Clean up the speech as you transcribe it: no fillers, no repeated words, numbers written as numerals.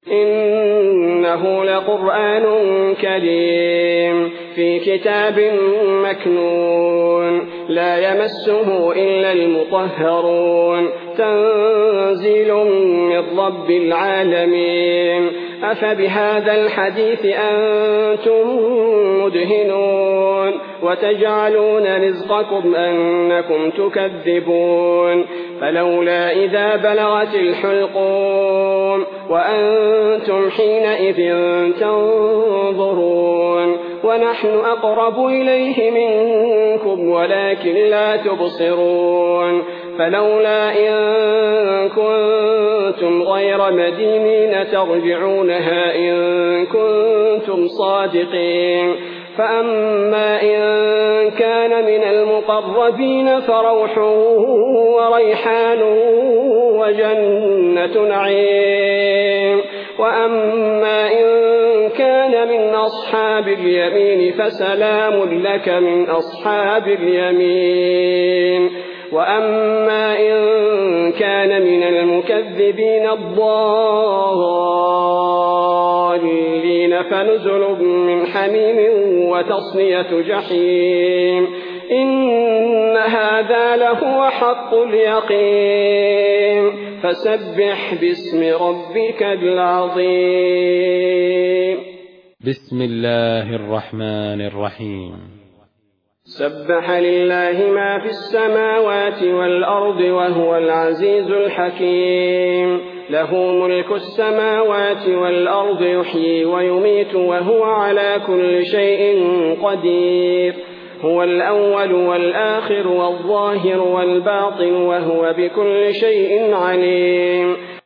إنه لقرآن كريم في كتاب مكنون لا يمسه إلا المطهرون تنزيل من رب العالمين أفبهذا الحديث أنتم مدهنون وتجعلون رزقكم أنكم تكذبون فلولا إذا بلغت الحلقوم وأنتم حينئذ تنظرون ونحن أقرب إليه منكم ولكن لا تبصرون فلولا إن كنتم غير مدينين ترجعونها إن كنتم صادقين فأما إن كان من المقربين فروح وريحان وجنة نعيم وأما إن كان من أصحاب اليمين فسلام لك من أصحاب اليمين وأما إن كان من المكذبين الضالين فنزل من حميم وتصلية جحيم إن هذا لهو حق اليقين فسبح باسم ربك العظيم. بسم الله الرحمن الرحيم. سبح لله ما في السماوات والأرض وهو العزيز الحكيم له ملك السماوات والأرض يحيي ويميت وهو على كل شيء قدير هو الأول والآخر والظاهر والباطن وهو بكل شيء عليم